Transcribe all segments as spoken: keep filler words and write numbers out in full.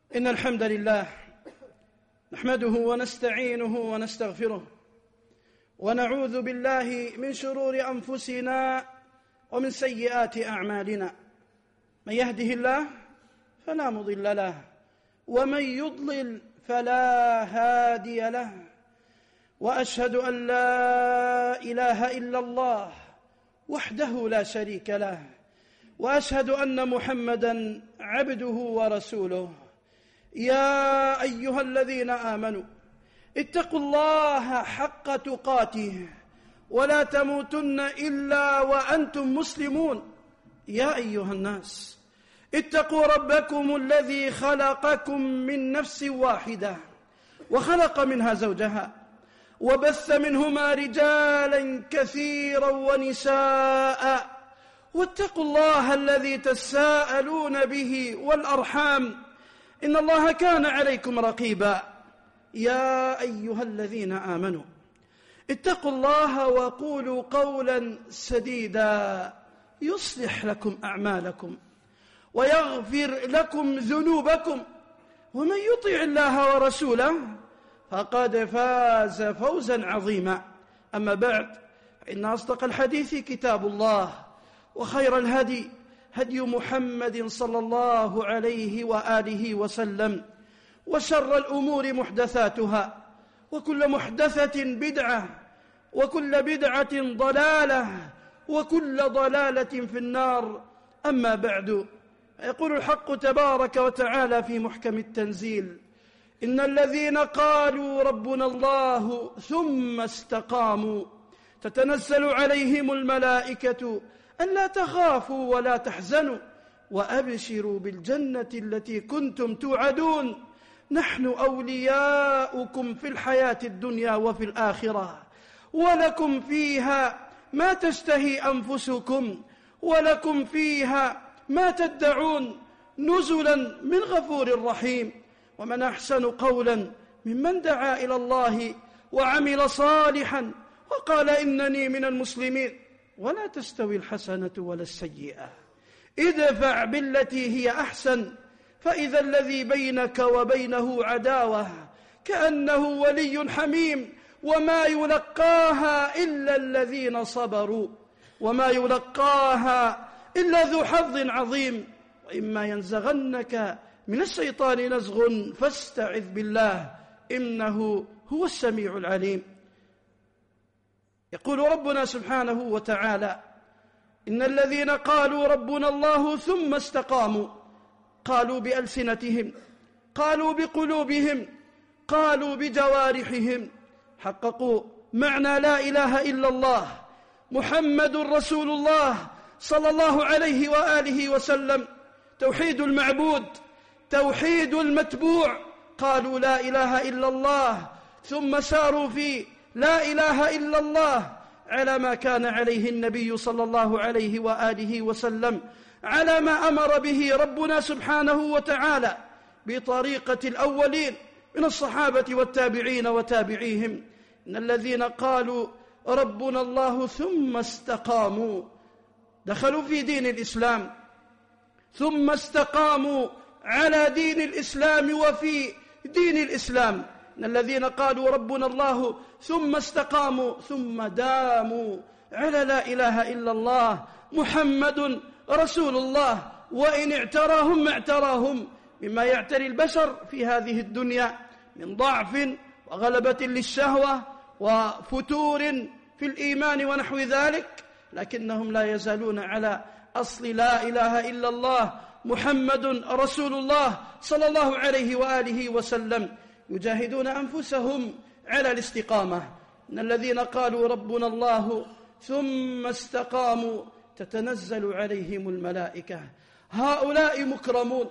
إن الحمد لله نحمده ونستعينه ونستغفره ونعوذ بالله من شرور أنفسنا ومن سيئات أعمالنا. من يهده الله فلا مضل له ومن يضلل فلا هادي له، وأشهد أن لا إله إلا الله وحده لا شريك له، وأشهد أن محمدًا عبده ورسوله. يا أيها الذين آمنوا اتقوا الله حق تقاته ولا تموتن إلا وأنتم مسلمون. يا أيها الناس اتقوا ربكم الذي خلقكم من نفس واحدة وخلق منها زوجها وبث منهما رجالا كثيرا ونساء، واتقوا الله الذي تساءلون به والأرحام إن الله كان عليكم رقيبا. يا أيها الذين آمنوا اتقوا الله وقولوا قولا سديدا يصلح لكم أعمالكم ويغفر لكم ذنوبكم، ومن يطع الله ورسوله فقد فاز فوزا عظيما. أما بعد، إن أصدق الحديث كتاب الله، وخير الهدي هدي محمد صلى الله عليه وآله وسلم، وشر الأمور محدثاتها، وكل محدثة بدعة، وكل بدعة ضلالة، وكل ضلالة في النار. أما بعد، يقول الحق تبارك وتعالى في محكم التنزيل: إن الذين قالوا ربنا الله ثم استقاموا تتنزل عليهم الملائكة ألا تخافوا ولا تحزنوا وأبشروا بالجنة التي كنتم توعدون، نحن أولياؤكم في الحياة الدنيا وفي الآخرة، ولكم فيها ما تشتهي أنفسكم ولكم فيها ما تدعون، نزلا من غفور رحيم. ومن أحسن قولا ممن دعا إلى الله وعمل صالحا وقال إنني من المسلمين. ولا تستوي الحسنة ولا السيئة، ادفع بالتي هي أحسن، فإذا الذي بينك وبينه عداوة كأنه ولي حميم، وما يلقاها إلا الذين صبروا وما يلقاها إلا ذو حظ عظيم. وإما ينزغنك من الشيطان نزغ فاستعذ بالله إنه هو السميع العليم. يقول ربنا سبحانه وتعالى: إن الذين قالوا ربنا الله ثم استقاموا، قالوا بألسنتهم، قالوا بقلوبهم، قالوا بجوارحهم، حققوا معنى لا إله إلا الله محمد رسول الله صلى الله عليه وآله وسلم، توحيد المعبود، توحيد المتبوع. قالوا لا إله إلا الله ثم ساروا في لا إله إلا الله على ما كان عليه النبي صلى الله عليه وآله وسلم، على ما أمر به ربنا سبحانه وتعالى بطريقة الأولين من الصحابة والتابعين وتابعيهم. إن الذين قالوا ربنا الله ثم استقاموا دخلوا في دين الإسلام، ثم استقاموا على دين الإسلام وفي دين الإسلام. إن الذين قالوا ربنا الله ثم استقاموا ثم داموا على لا إله إلا الله محمد رسول الله، وإن اعتراهم ما اعتراهم مما يعتري البشر في هذه الدنيا من ضعف وغلبة للشهوة وفتور في الإيمان ونحو ذلك، لكنهم لا يزالون على أصل لا إله إلا الله محمد رسول الله صلى الله عليه وآله وسلم، يجاهدون أنفسهم على الاستقامة. إن الذين قالوا ربنا الله ثم استقاموا تتنزل عليهم الملائكة، هؤلاء مكرمون،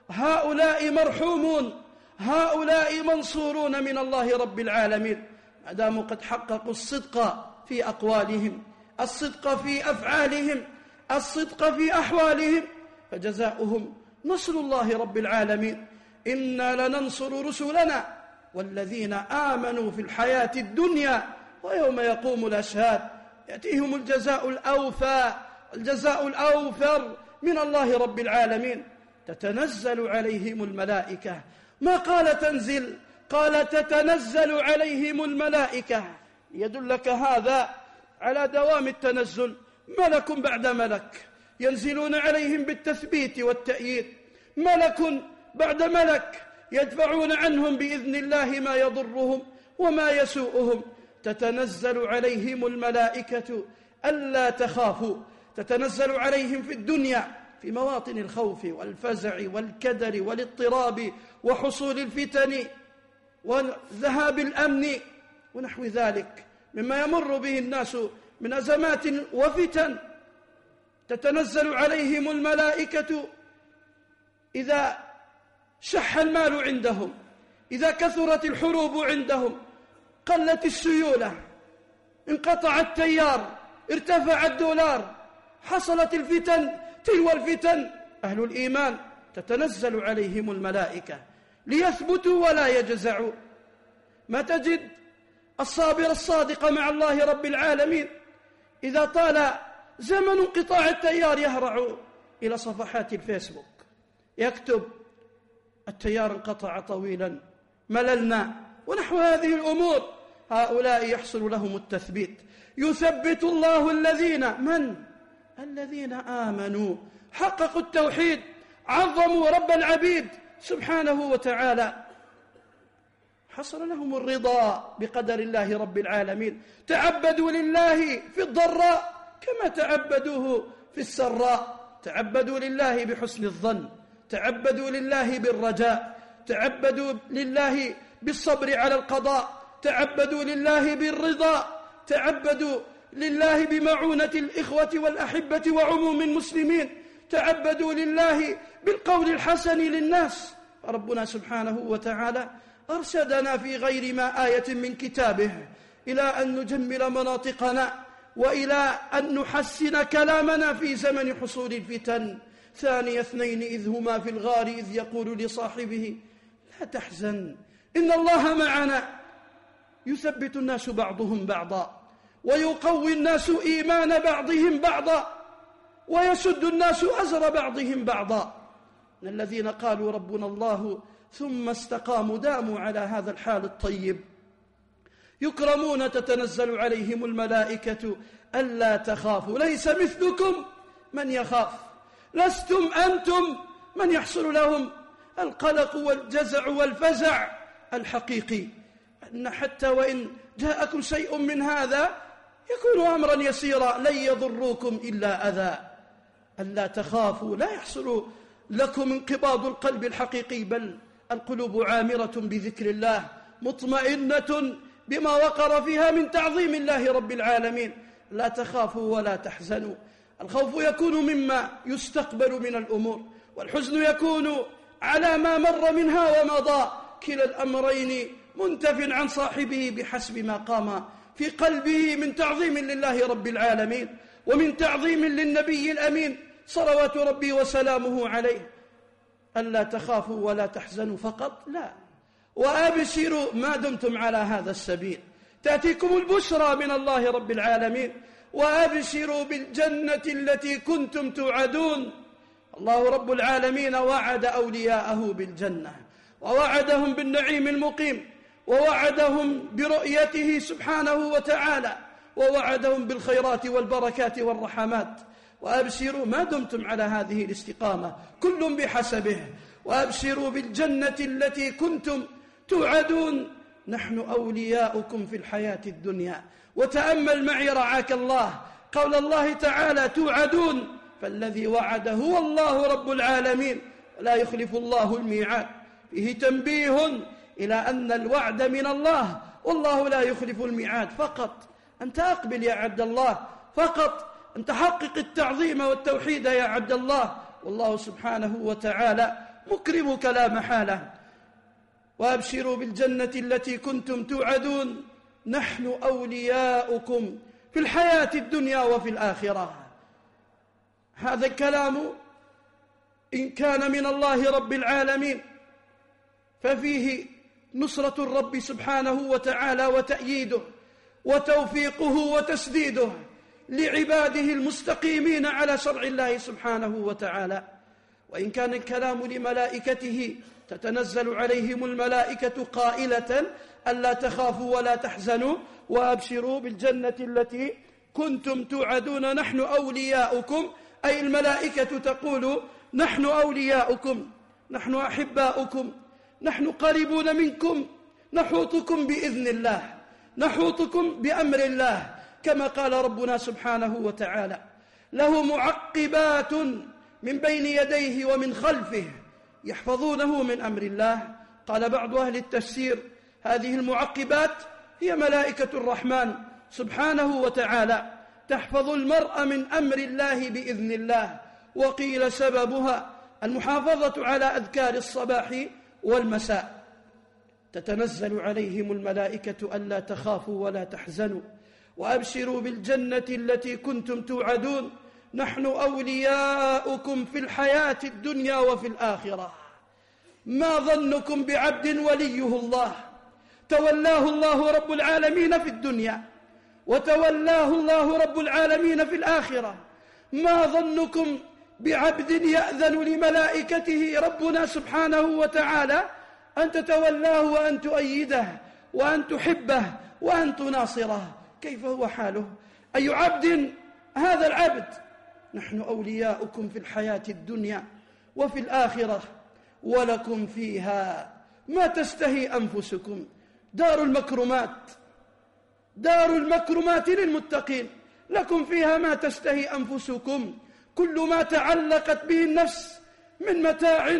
هؤلاء مرحومون، هؤلاء منصورون من الله رب العالمين، ما داموا قد حققوا الصدق في أقوالهم، الصدق في أفعالهم، الصدق في أحوالهم، فجزاؤهم نصر الله رب العالمين. إنا لننصر رسلنا والذين آمنوا في الحياة الدنيا ويوم يقوم الأشهاد، يأتيهم الجزاء الأوفى، الجزاء الأوفر من الله رب العالمين. تتنزل عليهم الملائكة. ما قال تنزل، قال تتنزل عليهم الملائكة، يدلك هذا على دوام التنزل، ملك بعد ملك ينزلون عليهم بالتثبيت والتأييد، ملك بعد ملك يدفعون عنهم بإذن الله ما يضرهم وما يسوءهم. تتنزل عليهم الملائكة ألا تخافوا، تتنزل عليهم في الدنيا في مواطن الخوف والفزع والكدر والاضطراب وحصول الفتن وذهاب الأمن ونحو ذلك مما يمر به الناس من أزمات وفتن. تتنزل عليهم الملائكة إذا شح المال عندهم، إذا كثرت الحروب عندهم، قلت السيولة، انقطع التيار، ارتفع الدولار، حصلت الفتن تلو الفتن، أهل الإيمان تتنزل عليهم الملائكة ليثبتوا ولا يجزعوا. ما تجد الصابر الصادق مع الله رب العالمين إذا طال زمن انقطاع التيار يهرع إلى صفحات الفيسبوك يكتب التيار انقطع طويلا، مللنا، ونحو هذه الأمور. هؤلاء يحصل لهم التثبيت. يثبت الله الذين من؟ الذين آمنوا، حققوا التوحيد، عظموا رب العبيد سبحانه وتعالى، حصل لهم الرضا بقدر الله رب العالمين، تعبدوا لله في الضراء كما تعبدوه في السراء، تعبدوا لله بحسن الظن، تعبدوا لله بالرجاء، تعبدوا لله بالصبر على القضاء، تعبدوا لله بالرضا، تعبدوا لله بمعونة الإخوة والأحبة وعموم المسلمين، تعبدوا لله بالقول الحسن للناس. ربنا سبحانه وتعالى أرشدنا في غير ما آية من كتابه إلى أن نجمل مناطقنا وإلى أن نحسن كلامنا في زمن حصول الفتن. ثاني اثنين إذ هما في الغار إذ يقول لصاحبه لا تحزن إن الله معنا. يثبت الناس بعضهم بعضا، ويقوي الناس إيمان بعضهم بعضا، ويسد الناس أزر بعضهم بعضا. من الذين قالوا ربنا الله ثم استقاموا داموا على هذا الحال الطيب، يكرمون تتنزل عليهم الملائكة ألا تخافوا، ليس مثلكم من يخاف، لستم أنتم من يحصل لهم القلق والجزع والفزع الحقيقي، أن حتى وإن جاءكم شيء من هذا يكون أمرا يسيرا لن يضروكم إلا أذى. ألا تخافوا لا يحصل لكم انقباض القلب الحقيقي، بل القلوب عامرة بذكر الله مطمئنة بما وقر فيها من تعظيم الله رب العالمين. لا تخافوا ولا تحزنوا. الخوف يكون مما يستقبل من الأمور، والحزن يكون على ما مر منها ومضى، كلا الأمرين منتف عن صاحبه بحسب ما قام في قلبه من تعظيم لله رب العالمين ومن تعظيم للنبي الأمين صلوات ربي وسلامه عليه. ألا تخافوا ولا تحزنوا فقط، لا، وأبشروا ما دمتم على هذا السبيل، تأتيكم البشرى من الله رب العالمين، وأبشروا بالجنة التي كنتم توعدون. الله رب العالمين وعد أولياءه بالجنة، ووعدهم بالنعيم المقيم، ووعدهم برؤيته سبحانه وتعالى، ووعدهم بالخيرات والبركات والرحمات. وأبشروا ما دمتم على هذه الاستقامة، كل بحسبه. وأبشروا بالجنة التي كنتم توعدون، نحن أولياؤكم في الحياة الدنيا. وتأمل معي رعاك الله قول الله تعالى توعدون، فالذي وعد هو الله رب العالمين لا يخلف الله الميعاد. فيه تنبيه إلى أن الوعد من الله والله لا يخلف الميعاد. فقط أنت أقبل يا عبد الله، فقط أن تحقق التعظيم والتوحيد يا عبد الله، والله سبحانه وتعالى مكرمك لا محالة. وأبشروا بالجنة التي كنتم توعدون، نحن أولياؤكم في الحياة الدنيا وفي الآخرة. هذا الكلام إن كان من الله رب العالمين ففيه نصرة الرب سبحانه وتعالى وتأييده وتوفيقه وتسديده لعباده المستقيمين على شرع الله سبحانه وتعالى. وإن كان الكلام لملائكته تتنزل عليهم الملائكة قائلة ألا تخافوا ولا تحزنوا وأبشروا بالجنة التي كنتم توعدون نحن أولياؤكم، أي الملائكة تقول نحن أولياؤكم، نحن أحباؤكم، نحن قريبون منكم، نحوطكم بإذن الله، نحوطكم بأمر الله، كما قال ربنا سبحانه وتعالى: له معقبات من بين يديه ومن خلفه يحفظونه من أمر الله. قال بعض أهل التفسير: هذه المعقبات هي ملائكة الرحمن سبحانه وتعالى تحفظ المرء من أمر الله بإذن الله. وقيل سببها المحافظة على أذكار الصباح والمساء. تتنزل عليهم الملائكة ألا تخافوا ولا تحزنوا وأبشروا بالجنة التي كنتم توعدون نحن أولياؤكم في الحياة الدنيا وفي الآخرة. ما ظنكم بعبد وليه الله تولاه الله رب العالمين في الدنيا وتولاه الله رب العالمين في الآخرة؟ ما ظنكم بعبد يأذن لملائكته ربنا سبحانه وتعالى أن تتولاه وأن تؤيده وأن تحبه وأن تناصره؟ كيف هو حاله؟ أي عبد هذا العبد؟ نحن أولياؤكم في الحياة الدنيا وفي الآخرة ولكم فيها ما تستهي أنفسكم. دار المكرمات، دار المكرمات للمتقين، لكم فيها ما تستهي أنفسكم. كل ما تعلقت به النفس من متاع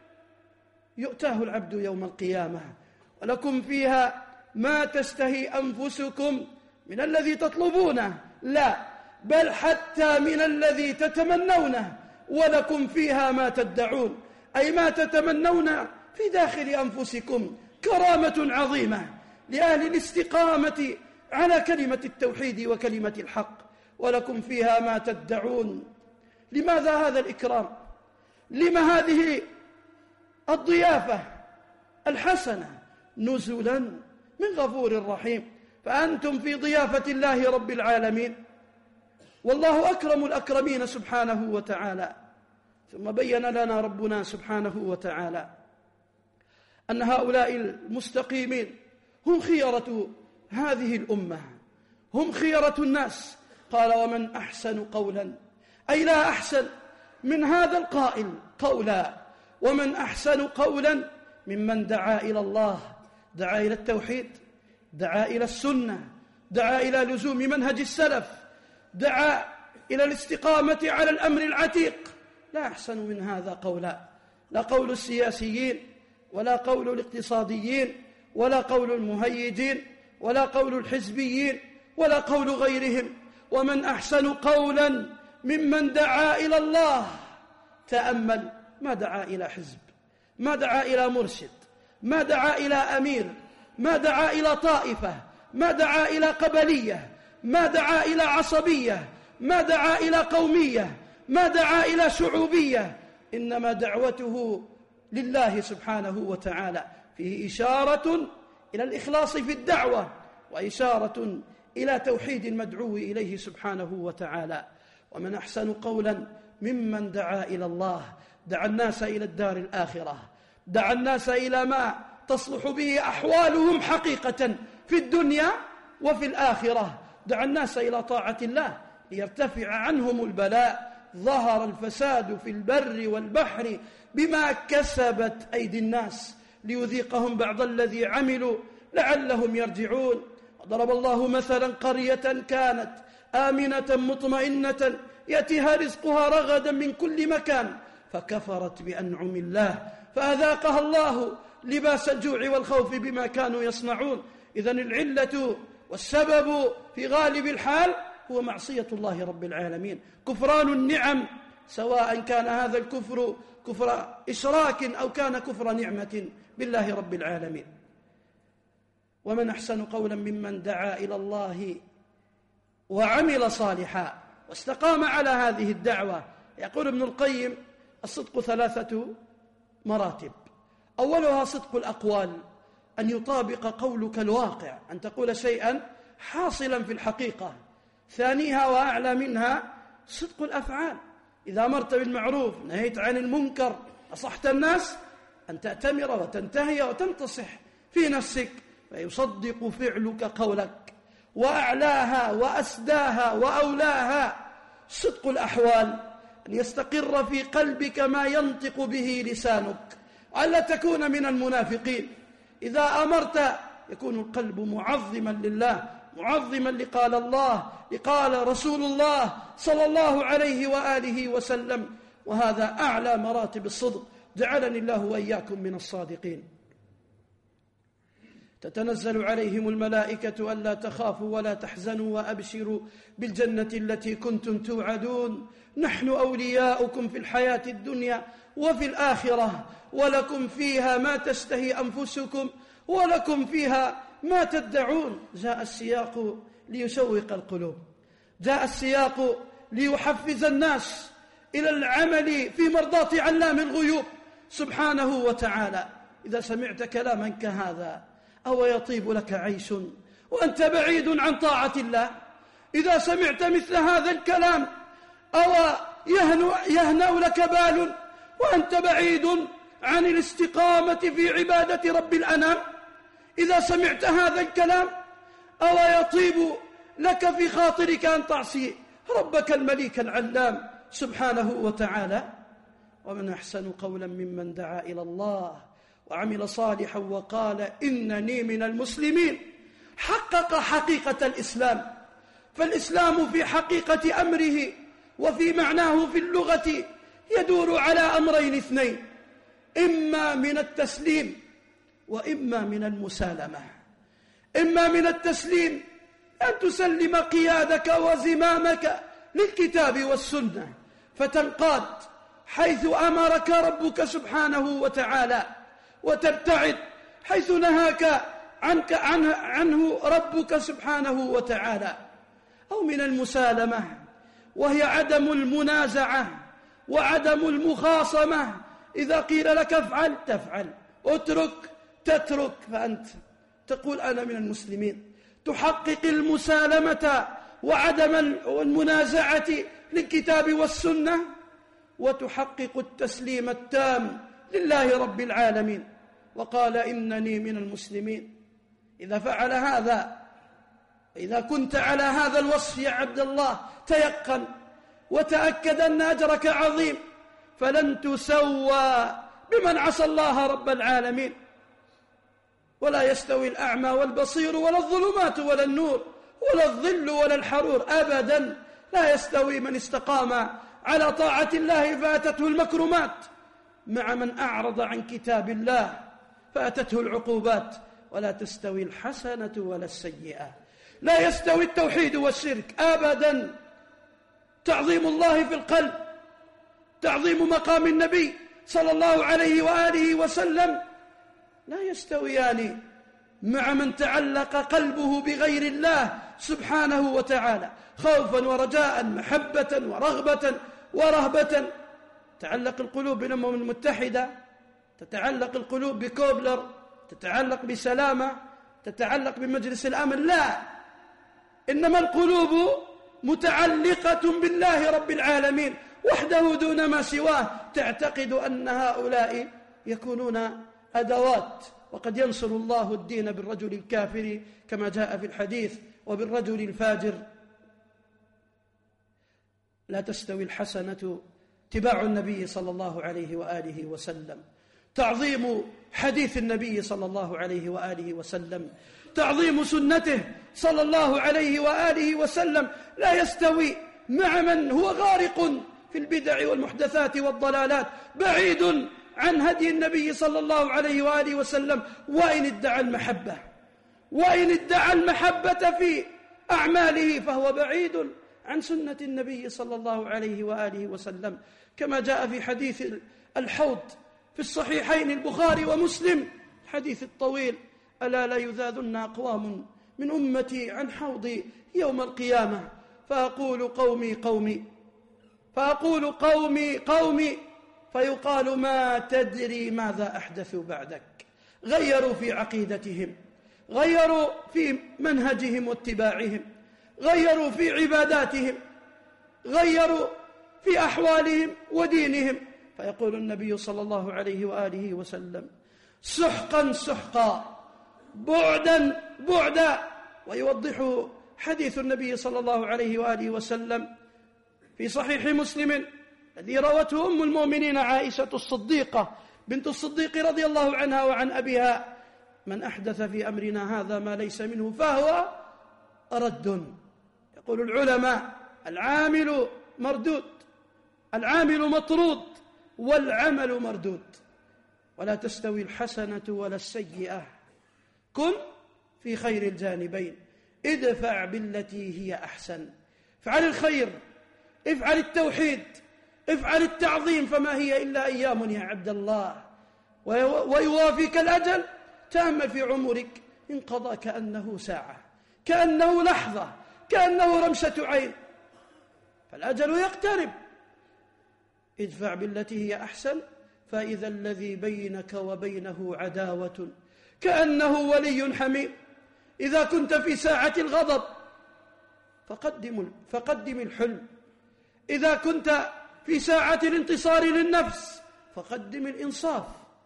يؤتاه العبد يوم القيامة. ولكم فيها ما تستهي أنفسكم من الذي تطلبونه، لا بل حتى من الذي تتمنونه. ولكم فيها ما تدعون، أي ما تتمنون في داخل أنفسكم. كرامة عظيمة لأهل الاستقامة على كلمة التوحيد وكلمة الحق. ولكم فيها ما تدعون. لماذا هذا الإكرام؟ لما هذه الضيافة الحسنة؟ نزلا من غفور رحيم. فأنتم في ضيافة الله رب العالمين، والله أكرم الأكرمين سبحانه وتعالى. ثم بين لنا ربنا سبحانه وتعالى أن هؤلاء المستقيمين هم خيرة هذه الأمة، هم خيرة الناس. قال: ومن أحسن قولا، أي لا أحسن من هذا القائل قولا. ومن أحسن قولا ممن دعا إلى الله، دعا إلى التوحيد، دعا إلى السنة، دعا إلى لزوم منهج السلف، دعا إلى الاستقامة على الأمر العتيق. لا أحسن من هذا قولا. لا قول السياسيين، ولا قول الاقتصاديين، ولا قول المهيجين، ولا قول الحزبيين، ولا قول غيرهم. ومن أحسن قولا ممن دعا إلى الله. تأمل، ما دعا إلى حزب، ما دعا إلى مرشد، ما دعا إلى أمير، ما دعا إلى طائفة، ما دعا إلى قبلية، ما دعا إلى عصبية، ما دعا إلى قومية، ما دعا إلى شعوبية. إنما دعوته لله سبحانه وتعالى. فيه إشارة إلى الإخلاص في الدعوة، وإشارة إلى توحيد المدعو إليه سبحانه وتعالى. ومن أحسن قولا ممن دعا إلى الله. دعا الناس إلى الدار الآخرة، دعا الناس إلى ما تصلح به أحوالهم حقيقة في الدنيا وفي الآخرة. دعا الناس إلى طاعة الله ليرتفع عنهم البلاء. ظهر الفساد في البر والبحر بما كسبت أيدي الناس ليذيقهم بعض الذي عملوا لعلهم يرجعون. وضرب الله مثلا قرية كانت آمنة مطمئنة يأتيها رزقها رغدا من كل مكان فكفرت بأنعم الله فأذاقها الله لباس الجوع والخوف بما كانوا يصنعون. إذن العلة والسبب في غالب الحال هو معصية الله رب العالمين، كفران النعم، سواء كان هذا الكفر كفر إشراك أو كان كفر نعمة بالله رب العالمين. ومن أحسن قولا ممن دعا إلى الله وعمل صالحا واستقام على هذه الدعوة. يقول ابن القيم: الصدق ثلاثة مراتب. أولها صدق الأقوال، أن يطابق قولك الواقع، أن تقول شيئا حاصلا في الحقيقة. ثانيها وأعلى منها صدق الأفعال، إذا أمرت بالمعروف نهيت عن المنكر نصحت الناس، أن تأتمر وتنتهي وتنتصح في نفسك، فيصدق فعلك قولك، وأعلاها وأسداها وأولاها صدق الأحوال، أن يستقر في قلبك ما ينطق به لسانك، ألا تكون من المنافقين. إذا أمرت يكون القلب معظما لله، معظما لقال الله لقال رسول الله صلى الله عليه وآله وسلم، وهذا أعلى مراتب الصدق. جعلني الله وإياكم من الصادقين. تتنزل عليهم الملائكة ألا تخافوا ولا تحزنوا وأبشروا بالجنة التي كنتم توعدون، نحن أولياؤكم في الحياة الدنيا وفي الآخرة، ولكم فيها ما تشتهي أنفسكم ولكم فيها ما تدعون. جاء السياق ليشوق القلوب، جاء السياق ليحفز الناس إلى العمل في مرضاة علام الغيوب سبحانه وتعالى. إذا سمعت كلاما كهذا أو يطيب لك عيش وأنت بعيد عن طاعة الله، إذا سمعت مثل هذا الكلام أو يهنأ لك بال وأنت بعيد عن الاستقامة في عبادة رب الأنام، إذا سمعت هذا الكلام أو يطيب لك في خاطرك أن تعصي ربك المليك العلام سبحانه وتعالى. ومن أحسن قولا ممن دعا إلى الله وعمل صالحا وقال إنني من المسلمين. حقق حقيقة الإسلام، فالإسلام في حقيقة أمره وفي معناه في اللغة يدور على أمرين اثنين، إما من التسليم وإما من المسالمة. إما من التسليم أن تسلم قيادك وزمامك للكتاب والسنة فتنقاد حيث أمرك ربك سبحانه وتعالى، وتبتعد حيث نهاك عنك عنه, عنه ربك سبحانه وتعالى. أو من المسالمة وهي عدم المنازعة وعدم المخاصمة، إذا قيل لك افعل تفعل، اترك تترك، فأنت تقول أنا من المسلمين. تحقق المسالمة وعدم المنازعة للكتاب والسنة، وتحقق التسليم التام لله رب العالمين، وقال إنني من المسلمين. إذا فعل هذا، إذا كنت على هذا الوصف يا عبد الله، تيقن وتأكد أن أجرك عظيم، فلن تسوى بمن عصى الله رب العالمين. ولا يستوي الأعمى والبصير ولا الظلمات ولا النور ولا الظل ولا الحرور، أبدا لا يستوي من استقام على طاعة الله فأتته المكرمات مع من أعرض عن كتاب الله فأتته العقوبات. ولا تستوي الحسنة ولا السيئة، لا يستوي التوحيد والشرك أبدا. تعظيم الله في القلب، تعظيم مقام النبي صلى الله عليه وآله وسلم لا يستويان مع من تعلق قلبه بغير الله سبحانه وتعالى، خوفا ورجاء، محبة ورغبة ورهبة. تعلق القلوب بالأمم المتحدة، تتعلق القلوب بكوبلر، تتعلق بسلامة، تتعلق بمجلس الأمن، لا، إنما القلوب متعلقة بالله رب العالمين وحده دون ما سواه. تعتقد أن هؤلاء يكونون أدوات، وقد ينصر الله الدين بالرجل الكافر كما جاء في الحديث وبالرجل الفاجر. لا تستوي الحسنة اتباع النبي صلى الله عليه وآله وسلم، تعظيم حديث النبي صلى الله عليه وآله وسلم، تعظيم سنته صلى الله عليه وآله وسلم، لا يستوي مع من هو غارق في البدع والمحدثات والضلالات، بعيد عن هدي النبي صلى الله عليه وآله وسلم. وإن ادعى المحبة وإن ادعى المحبة في أعماله فهو بعيد عن سنة النبي صلى الله عليه وآله وسلم، كما جاء في حديث الحوض في الصحيحين البخاري ومسلم، الحديث الطويل: ألا لا يذاذن أقوام من أمتي عن حوضي يوم القيامة فأقول قومي قومي فأقول قومي قومي فيقال ما تدري ماذا أحدثوا بعدك. غيروا في عقيدتهم، غيروا في منهجهم واتباعهم، غيروا في عباداتهم، غيروا في أحوالهم ودينهم. فيقول النبي صلى الله عليه وآله وسلم: سحقا سحقا، بعدا بعدا. ويوضح حديث النبي صلى الله عليه وآله وسلم في صحيح مسلم الذي روته أم المؤمنين عائشة الصديقة بنت الصديق رضي الله عنها وعن أبيها: من أحدث في أمرنا هذا ما ليس منه فهو رد. يقول العلماء: العامل مردود، العامل مطرود، والعمل مردود، ولا تستوي الحسنة ولا السيئة، كن في خير الجانبين، ادفع بالتي هي أحسن. افعل الخير، افعل التوحيد، افعل التعظيم، فما هي إلا أيام يا عبد الله، ويوافيك الأجل. تأمل في عمرك، انقضى كأنه ساعة، كأنه لحظة، كأنه رمشة عين، فالأجل يقترب. ادفع بالتي هي أحسن، فإذا الذي بينك وبينه عداوة كأنه ولي حميم. إذا كنت في ساعة الغضب فقدم فقدم الحلم، إذا كنت في ساعة الانتصار للنفس فقدم الإنصاف،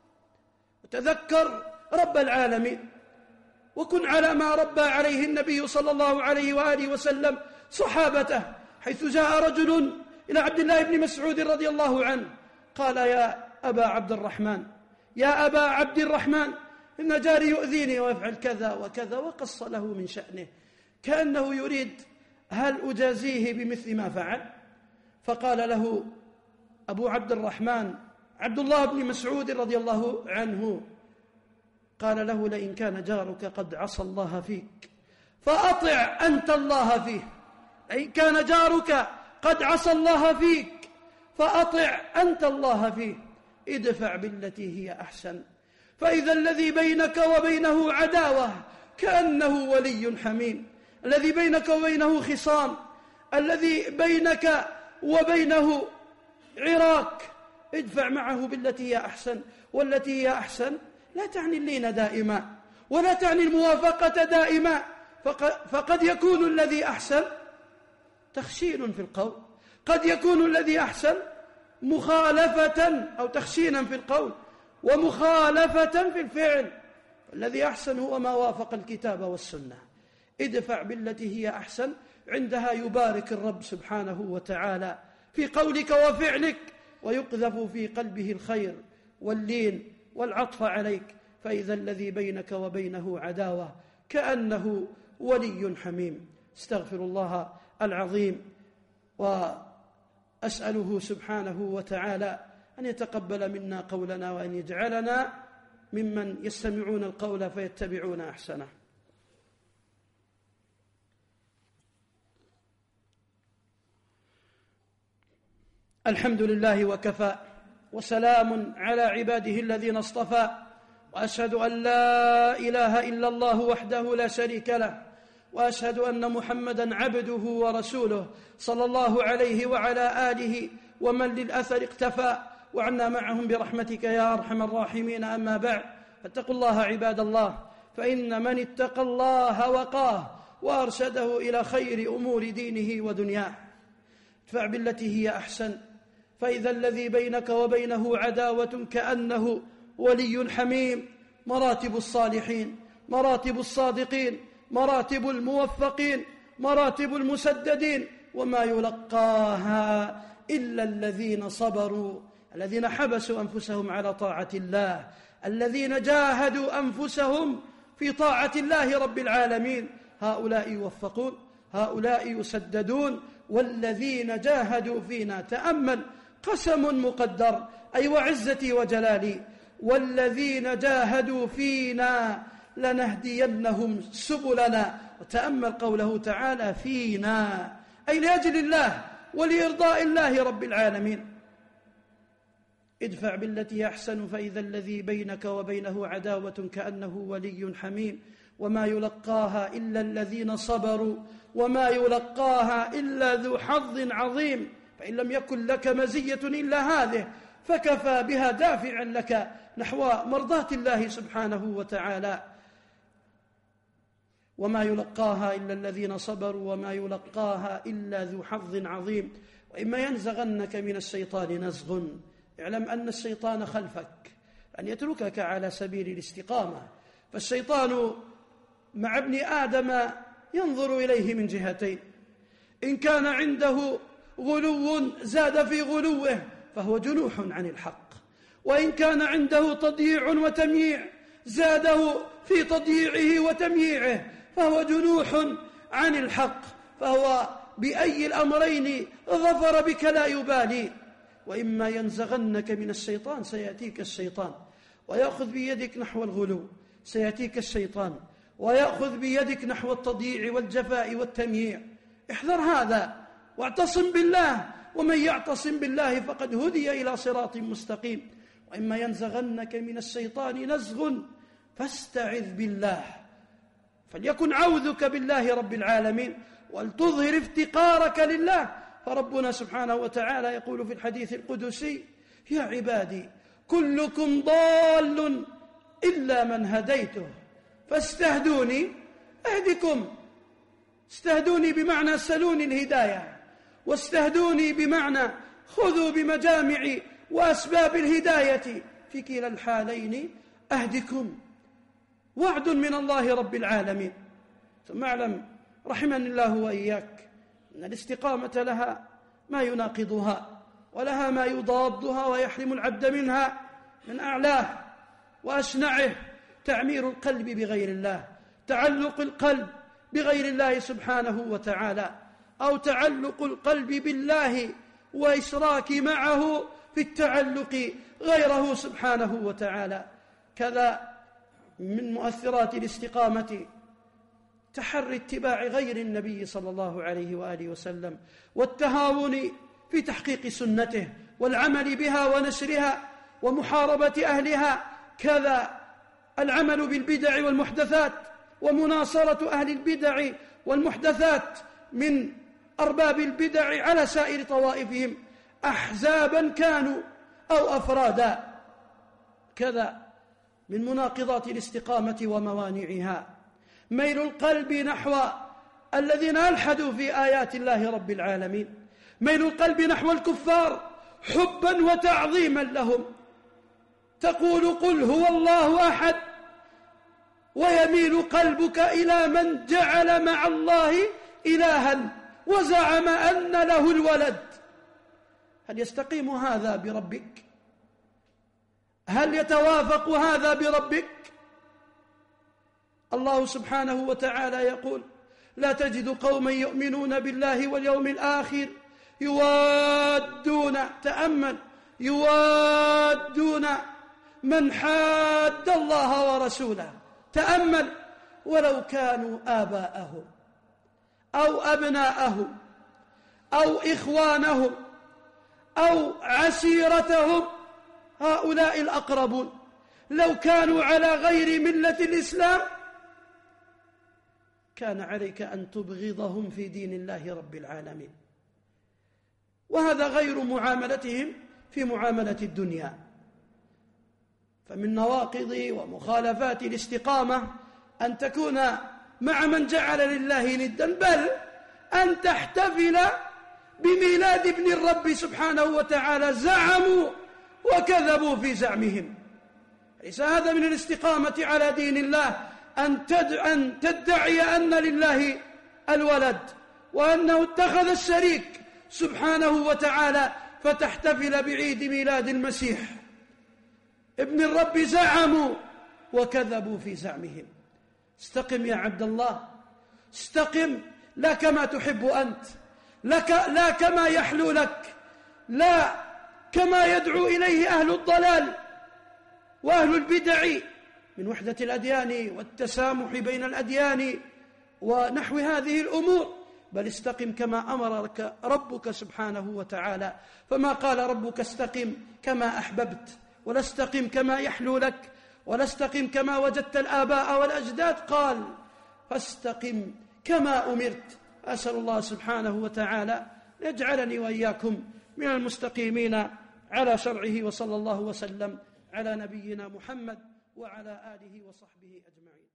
وتذكر رب العالمين، وكن على ما ربى عليه النبي صلى الله عليه وآله وسلم صحابته، حيث جاء رجل إلى عبد الله بن مسعود رضي الله عنه قال: يا أبا عبد الرحمن، يا أبا عبد الرحمن، إن جاري يؤذيني ويفعل كذا وكذا، وقص له من شأنه كأنه يريد: هل أجازيه بمثل ما فعل؟ فقال له أبو عبد الرحمن عبد الله بن مسعود رضي الله عنه، قال له: لئن كان جارك قد عصى الله فيك فأطع أنت الله فيه. لئن كان جارك قد عصى الله فيك فأطع أنت الله فيه. ادفع بالتي هي أحسن، فإذا الذي بينك وبينه عداوة كأنه ولي حميم. الذي بينك وبينه خصام، الذي بينك وبينه عراك، ادفع معه بالتي هي أحسن. والتي هي أحسن لا تعني اللين دائما، ولا تعني الموافقة دائما، فقد يكون الذي أحسن تخشين في القول، قد يكون الذي أحسن مخالفة أو تخشينا في القول ومخالفة في الفعل. الذي أحسن هو ما وافق الكتاب والسنة. ادفع بالتي هي أحسن، عندها يبارك الرب سبحانه وتعالى في قولك وفعلك، ويقذف في قلبه الخير واللين والعطف عليك، فإذا الذي بينك وبينه عداوة كأنه ولي حميم. استغفر الله العظيم، وأسأله سبحانه وتعالى أن يتقبل منا قولنا، وأن يجعلنا ممن يستمعون القول فيتبعون أحسنه. الحمد لله وكفى، وسلام على عباده الذين اصطفى، وأشهد أن لا إله إلا الله وحده لا شريك له، وأشهد أن محمدًا عبده ورسوله صلى الله عليه وعلى آله ومن للأثر اقتفى، وعنا معهم برحمتك يا أرحم الراحمين. أما بعد، فاتقوا الله عباد الله، فإن من اتقى الله وقاه وأرشده إلى خير أمور دينه ودنياه. ادفع بالتي هي أحسن، فإذا الذي بينك وبينه عداوة كأنه ولي حميم. مراتب الصالحين، مراتب الصادقين، مراتب الموفقين، مراتب المسددين، وما يلقاها إلا الذين صبروا، الذين حبسوا أنفسهم على طاعة الله، الذين جاهدوا أنفسهم في طاعة الله رب العالمين. هؤلاء يوفقون، هؤلاء يسددون. والذين جاهدوا فينا، تأمل، قسم مقدر، أي وعزتي وجلالي، والذين جاهدوا فينا لنهدينهم سبلنا. وتأمل قوله تعالى فينا، أي لأجل الله ولإرضاء الله رب العالمين. ادفع بالتي أحسن، فإذا الذي بينك وبينه عداوة كأنه ولي حميم. وما يلقاها إلا الذين صبروا، وما يلقاها إلا ذو حظ عظيم. فإن لم يكن لك مزية إلا هذه فكفى بها دافعا لك نحو مرضاة الله سبحانه وتعالى. وما يلقاها إلا الذين صبروا، وما يلقاها إلا ذو حظ عظيم. وإما ينزغنك من الشيطان نزغ اعلم أن الشيطان خلفك، أن يتركك على سبيل الاستقامة. فالشيطان مع ابن آدم ينظر إليه من جهتين: إن كان عنده غلو زاد في غلوه فهو جنوح عن الحق، وإن كان عنده تضييع وتمييع زاده في تضييعه وتمييعه فهو جنوح عن الحق، فهو بأي الأمرين ظفر بك لا يبالي. وإما ينزغنك من الشيطان، سيأتيك الشيطان ويأخذ بيدك نحو الغلو، سيأتيك الشيطان ويأخذ بيدك نحو التضييع والجفاء والتمييع. احذر هذا واعتصم بالله، ومن يعتصم بالله فقد هدي إلى صراط مستقيم. وإما ينزغنك من الشيطان نزغ فاستعذ بالله، فليكن عوذك بالله رب العالمين، ولتظهر افتقارك لله. فربنا سبحانه وتعالى يقول في الحديث القدسي: يا عبادي كلكم ضال إلا من هديته فاستهدوني أهدكم. استهدوني بمعنى سلوني الهداية، واستهدوني بمعنى خذوا بمجامع وأسباب الهداية، في كلا الحالين أهدكم. وعد من الله رب العالمين. ثم اعلم رحمني الله وإياك أن الاستقامة لها ما يناقضها ولها ما يضادها ويحرم العبد منها. من أعلاه وأشنعه تعمير القلب بغير الله، تعلق القلب بغير الله سبحانه وتعالى، أو تعلق القلب بالله وإشراك معه في التعلق غيره سبحانه وتعالى. كذا من مؤثرات الاستقامة تحري اتباع غير النبي صلى الله عليه وآله وسلم، والتهاون في تحقيق سنته والعمل بها ونشرها ومحاربة أهلها. كذا العمل بالبدع والمحدثات ومناصرة أهل البدع والمحدثات من أرباب البدع على سائر طوائفهم، أحزابا كانوا أو أفرادا. كذا من مناقضات الاستقامة وموانعها ميل القلب نحو الذين ألحدوا في آيات الله رب العالمين، ميل القلب نحو الكفار حبا وتعظيما لهم. تقول قل هو الله أحد، ويميل قلبك إلى من جعل مع الله إلها وزعم أن له الولد. هل يستقيم هذا بربك؟ هل يتوافق هذا بربك؟ الله سبحانه وتعالى يقول: لا تجد قوما يؤمنون بالله واليوم الآخر يوادون، تأمل، يوادون من حاد الله ورسوله، تأمل، ولو كانوا آباءهم أو أبناءهم أو إخوانهم أو عشيرتهم، هؤلاء الأقربون، لو كانوا على غير ملة الإسلام كان عليك أن تبغضهم في دين الله رب العالمين. وهذا غير معاملتهم في معاملة الدنيا. فمن نواقض ومخالفات الاستقامة أن تكون مع من جعل لله ندا، بل أن تحتفل بميلاد ابن الرب سبحانه وتعالى. زعموا وكذبوا في زعمهم. ليس هذا من الاستقامة على دين الله أن تدعي أن لله الولد وأنه اتخذ الشريك سبحانه وتعالى فتحتفل بعيد ميلاد المسيح ابن الرب. زعموا وكذبوا في زعمهم. استقم يا عبد الله، استقم، لا كما تحب أنت، لك لا كما يحلو لك، لا كما يدعو إليه أهل الضلال وأهل البدع من وحدة الأديان والتسامح بين الأديان ونحو هذه الأمور، بل استقم كما أمرك ربك سبحانه وتعالى. فما قال ربك استقم كما أحببت، ولا استقم كما يحلو لك، ولا استقم كما وجدت الآباء والأجداد، قال فاستقم كما أمرت. أسأل الله سبحانه وتعالى يجعلني وإياكم من المستقيمين على شرعه، وصلى الله وسلم على نبينا محمد وعلى آله وصحبه أجمعين.